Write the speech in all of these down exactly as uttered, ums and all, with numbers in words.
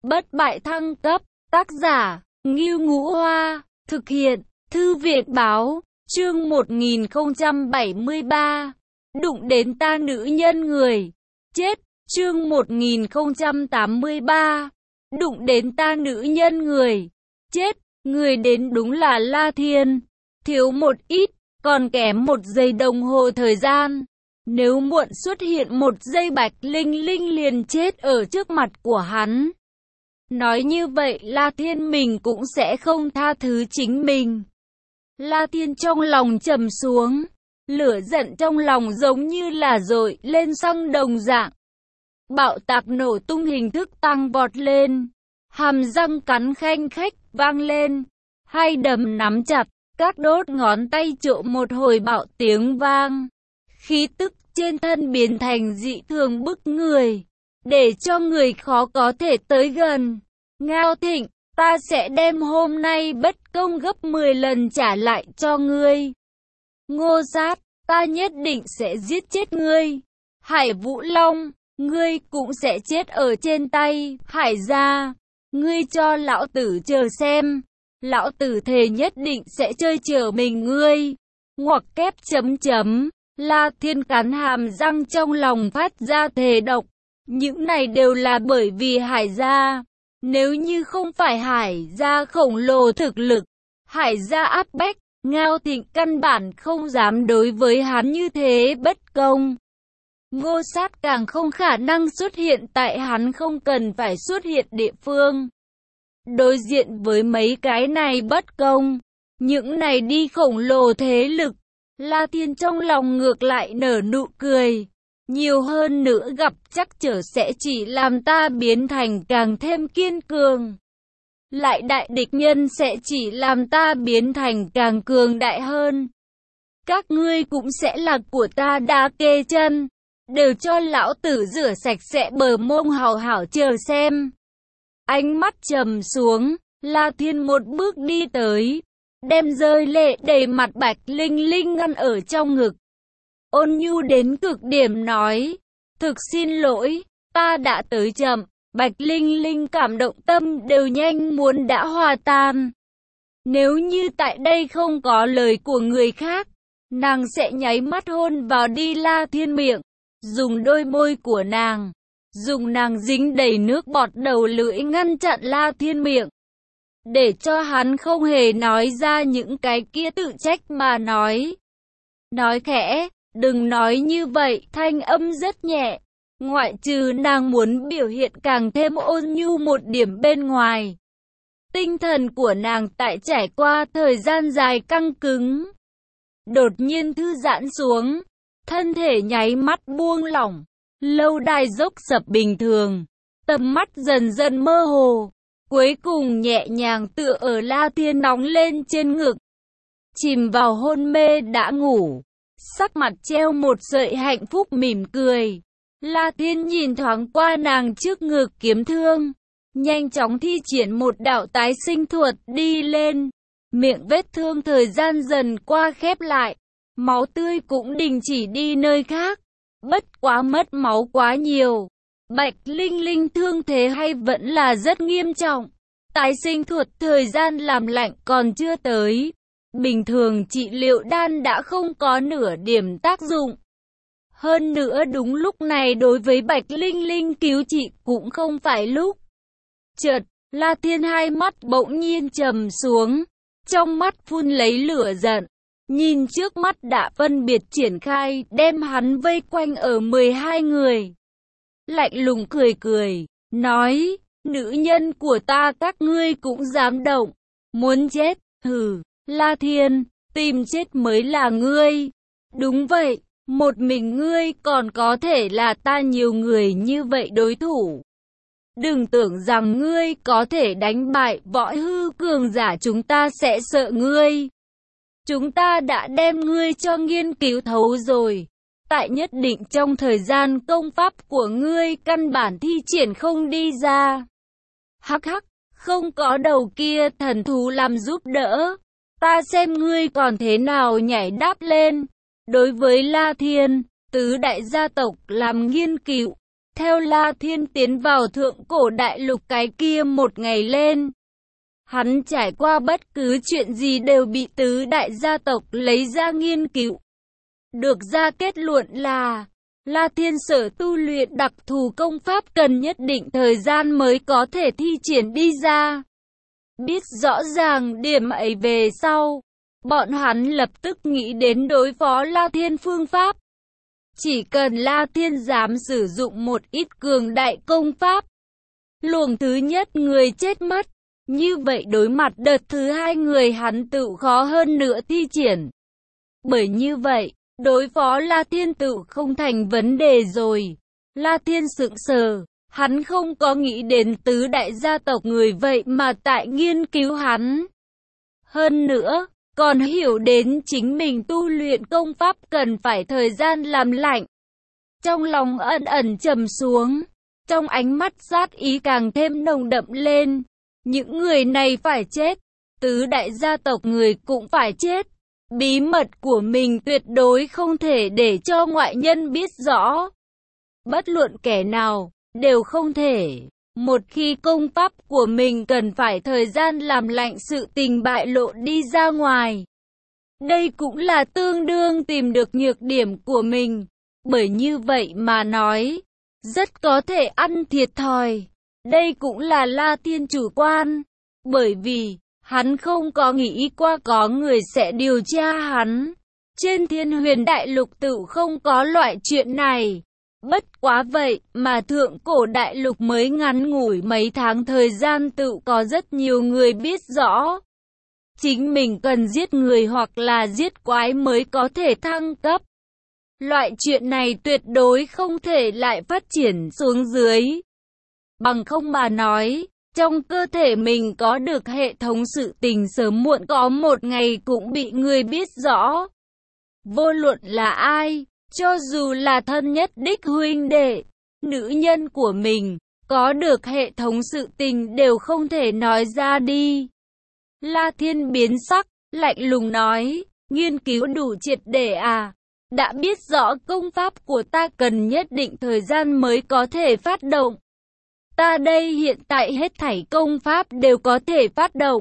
Bất bại thăng cấp, tác giả, Ngưu Ngũ Hoa, thực hiện, Thư viện báo, chương một nghìn không trăm bảy mươi ba, đụng đến ta nữ nhân người, chết, chương một nghìn không trăm tám mươi ba, đụng đến ta nữ nhân người, chết, người đến đúng là La Thiên, thiếu một ít, còn kém một giây đồng hồ thời gian. Nếu muộn xuất hiện một giây Bạch Linh Linh liền chết ở trước mặt của hắn. Nói như vậy La Thiên mình cũng sẽ không tha thứ chính mình. La Thiên trong lòng trầm xuống, lửa giận trong lòng giống như là dội lên xăng đồng dạng. Bạo tạc nổ tung hình thức tăng vọt lên, hàm răng cắn khanh khách vang lên, hai đấm nắm chặt, các đốt ngón tay trộn một hồi bạo tiếng vang. Khí tức trên thân biến thành dị thường bức người, để cho người khó có thể tới gần. Ngao Thịnh, ta sẽ đem hôm nay bất công gấp mười lần trả lại cho ngươi. Ngô Sát, ta nhất định sẽ giết chết ngươi. Hải Vũ Long, ngươi cũng sẽ chết ở trên tay Hải gia. Ngươi cho lão tử chờ xem, lão tử thề nhất định sẽ chơi chở mình ngươi. Ngoặc kép chấm chấm. La Thiên cắn hàm răng trong lòng phát ra thề độc. Những này đều là bởi vì Hải gia. Nếu như không phải Hải gia khổng lồ thực lực, Hải gia áp bách, Ngao Thịnh căn bản không dám đối với hắn như thế bất công. Ngô Sát càng không khả năng xuất hiện tại hắn không cần phải xuất hiện địa phương. Đối diện với mấy cái này bất công, những này đi khổng lồ thế lực, La Thiên trong lòng ngược lại nở nụ cười. Nhiều hơn nữa gặp chắc trở sẽ chỉ làm ta biến thành càng thêm kiên cường. Lại đại địch nhân sẽ chỉ làm ta biến thành càng cường đại hơn. Các ngươi cũng sẽ là của ta đá kê chân. Đều cho lão tử rửa sạch sẽ bờ mông hào hảo chờ xem. Ánh mắt trầm xuống, La Thiên một bước đi tới, đem rơi lệ đầy mặt Bạch Linh Linh ngăn ở trong ngực. Ôn nhu đến cực điểm nói, thực xin lỗi, ta đã tới chậm. Bạch Linh Linh cảm động tâm đều nhanh muốn đã hòa tan. Nếu như tại đây không có lời của người khác, nàng sẽ nháy mắt hôn vào đi La Thiên miệng, dùng đôi môi của nàng, dùng nàng dính đầy nước bọt đầu lưỡi ngăn chặn La Thiên miệng, để cho hắn không hề nói ra những cái kia tự trách mà nói. Nói khẽ, đừng nói như vậy, thanh âm rất nhẹ, ngoại trừ nàng muốn biểu hiện càng thêm ôn nhu một điểm bên ngoài. Tinh thần của nàng tại trải qua thời gian dài căng cứng, đột nhiên thư giãn xuống, thân thể nháy mắt buông lỏng, lâu đài dốc sập bình thường, tầm mắt dần dần mơ hồ, cuối cùng nhẹ nhàng tựa ở La Thiên nóng lên trên ngực, chìm vào hôn mê đã ngủ. Sắc mặt treo một sợi hạnh phúc mỉm cười. La Thiên nhìn thoáng qua nàng trước ngực kiếm thương, nhanh chóng thi triển một đạo tái sinh thuật đi lên. Miệng vết thương thời gian dần qua khép lại, máu tươi cũng đình chỉ đi nơi khác. Bất quá mất máu quá nhiều, Bạch Linh Linh thương thế hay vẫn là rất nghiêm trọng. Tái sinh thuật thời gian làm lạnh còn chưa tới. Bình thường trị liệu đan đã không có nửa điểm tác dụng. Hơn nữa đúng lúc này đối với Bạch Linh Linh cứu trị cũng không phải lúc. Chợt, La Thiên hai mắt bỗng nhiên trầm xuống, trong mắt phun lấy lửa giận, nhìn trước mắt đã phân biệt triển khai, đem hắn vây quanh ở mười hai người. Lạnh lùng cười cười, nói, nữ nhân của ta các ngươi cũng dám động, muốn chết, hừ. La Thiên, tìm chết mới là ngươi. Đúng vậy, một mình ngươi còn có thể là ta nhiều người như vậy đối thủ. Đừng tưởng rằng ngươi có thể đánh bại võ hư cường giả, chúng ta sẽ sợ ngươi. Chúng ta đã đem ngươi cho nghiên cứu thấu rồi. Tại nhất định trong thời gian công pháp của ngươi căn bản thi triển không đi ra. Hắc hắc, không có đầu kia thần thú làm giúp đỡ. Ta xem ngươi còn thế nào nhảy đáp lên. Đối với La Thiên, tứ đại gia tộc làm nghiên cứu, theo La Thiên tiến vào thượng cổ đại lục cái kia một ngày lên. Hắn trải qua bất cứ chuyện gì đều bị tứ đại gia tộc lấy ra nghiên cứu. Được ra kết luận là, La Thiên sở tu luyện đặc thù công pháp cần nhất định thời gian mới có thể thi triển đi ra. Biết rõ ràng điểm ấy về sau, bọn hắn lập tức nghĩ đến đối phó La Thiên phương pháp. Chỉ cần La Thiên dám sử dụng một ít cường đại công pháp, luồng thứ nhất người chết mất. Như vậy đối mặt đợt thứ hai người hắn tự khó hơn nữa thi triển. Bởi như vậy, đối phó La Thiên tự không thành vấn đề rồi. La Thiên sững sờ, hắn không có nghĩ đến tứ đại gia tộc người vậy mà tại nghiên cứu hắn. Hơn nữa, còn hiểu đến chính mình tu luyện công pháp cần phải thời gian làm lạnh. Trong lòng ẩn ẩn trầm xuống, trong ánh mắt sát ý càng thêm nồng đậm lên. Những người này phải chết, tứ đại gia tộc người cũng phải chết. Bí mật của mình tuyệt đối không thể để cho ngoại nhân biết rõ. Bất luận kẻ nào, đều không thể. Một khi công pháp của mình cần phải thời gian làm lạnh sự tình bại lộ đi ra ngoài. Đây cũng là tương đương tìm được nhược điểm của mình. Bởi như vậy mà nói, rất có thể ăn thiệt thòi. Đây cũng là La Thiên chủ quan. Bởi vì, hắn không có nghĩ qua có người sẽ điều tra hắn. Trên Thiên Huyền Đại Lục tự không có loại chuyện này. Bất quá vậy mà thượng cổ đại lục mới ngắn ngủi mấy tháng thời gian tự có rất nhiều người biết rõ. Chính mình cần giết người hoặc là giết quái mới có thể thăng cấp. Loại chuyện này tuyệt đối không thể lại phát triển xuống dưới. Bằng không mà nói, trong cơ thể mình có được hệ thống sự tình sớm muộn có một ngày cũng bị người biết rõ. Vô luận là ai, cho dù là thân nhất đích huynh đệ, nữ nhân của mình, có được hệ thống sự tình đều không thể nói ra đi. La Thiên biến sắc, lạnh lùng nói, nghiên cứu đủ triệt để à, đã biết rõ công pháp của ta cần nhất định thời gian mới có thể phát động. Ta đây hiện tại hết thảy công pháp đều có thể phát động.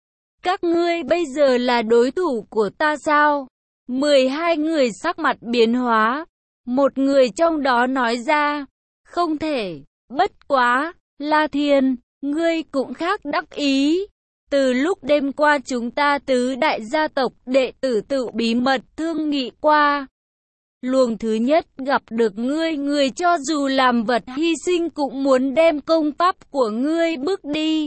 Các ngươi bây giờ là đối thủ của ta sao? mười hai người sắc mặt biến hóa. Một người trong đó nói ra, không thể, bất quá, La Thiên, ngươi cũng khác đắc ý. Từ lúc đêm qua chúng ta tứ đại gia tộc đệ tử tự bí mật thương nghị qua. Luồng thứ nhất gặp được ngươi, người cho dù làm vật hy sinh cũng muốn đem công pháp của ngươi bước đi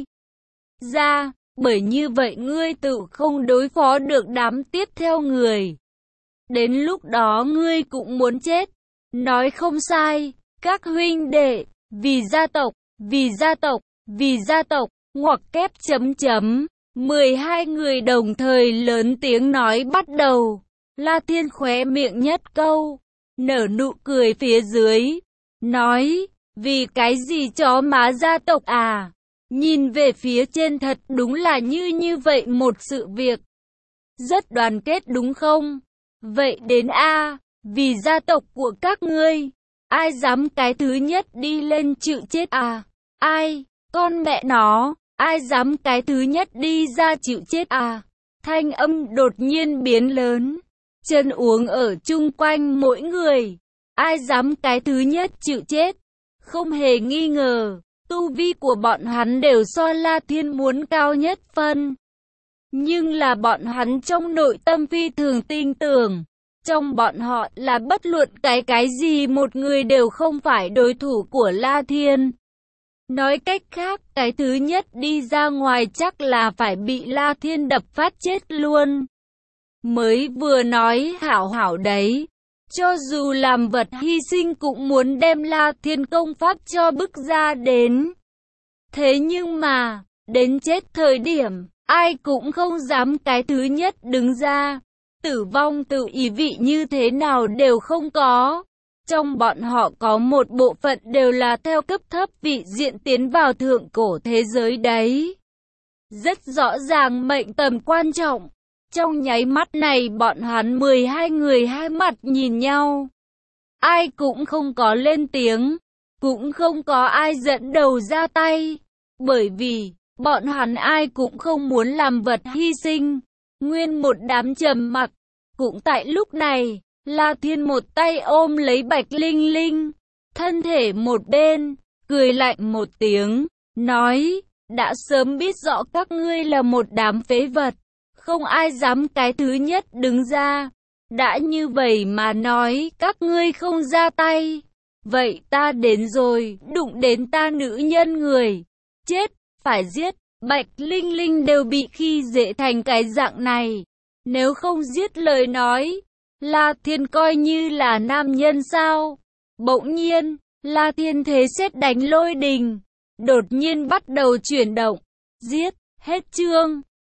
ra, bởi như vậy ngươi tự không đối phó được đám tiếp theo người. Đến lúc đó ngươi cũng muốn chết. Nói không sai, các huynh đệ, vì gia tộc, vì gia tộc, vì gia tộc, ngoặc kép chấm chấm. mười hai người đồng thời lớn tiếng nói bắt đầu. La Thiên khóe miệng nhất câu, nở nụ cười phía dưới, nói, vì cái gì chó má gia tộc à? Nhìn về phía trên thật đúng là như như vậy một sự việc. Rất đoàn kết đúng không? Vậy đến a, vì gia tộc của các ngươi, ai dám cái thứ nhất đi lên chịu chết à? Ai? Con mẹ nó, ai dám cái thứ nhất đi ra chịu chết à? Thanh âm đột nhiên biến lớn. Chân uống ở chung quanh mỗi người. Ai dám cái thứ nhất chịu chết? Không hề nghi ngờ, tu vi của bọn hắn đều so La Thiên muốn cao nhất phân. Nhưng là bọn hắn trong nội tâm phi thường tin tưởng. Trong bọn họ là bất luận cái cái gì một người đều không phải đối thủ của La Thiên. Nói cách khác, cái thứ nhất đi ra ngoài chắc là phải bị La Thiên đập phát chết luôn. Mới vừa nói hảo hảo đấy, cho dù làm vật hy sinh cũng muốn đem La Thiên công pháp cho bức ra đến. Thế nhưng mà, đến chết thời điểm, ai cũng không dám cái thứ nhất đứng ra. Tử vong tự ý vị như thế nào đều không có. Trong bọn họ có một bộ phận đều là theo cấp thấp vị diện tiến vào thượng cổ thế giới đấy. Rất rõ ràng mệnh tầm quan trọng. Trong nháy mắt này bọn hắn mười hai người hai mặt nhìn nhau. Ai cũng không có lên tiếng. cũng không có ai dẫn đầu ra tay, bởi vì bọn hắn ai cũng không muốn làm vật hy sinh. Nguyên một đám trầm mặc. Cũng tại lúc này, La Thiên một tay ôm lấy Bạch Linh Linh, thân thể một bên, cười lạnh một tiếng, nói, đã sớm biết rõ các ngươi là một đám phế vật, không ai dám cái thứ nhất đứng ra. Đã như vậy mà nói các ngươi không ra tay, vậy ta đến rồi, đụng đến ta nữ nhân người, chết, phải giết. Bạch Linh Linh đều bị khi dễ thành cái dạng này, nếu không giết lời nói, La Thiên coi như là nam nhân sao? Bỗng nhiên, La Thiên thế sét đánh lôi đình, đột nhiên bắt đầu chuyển động, giết, hết chương.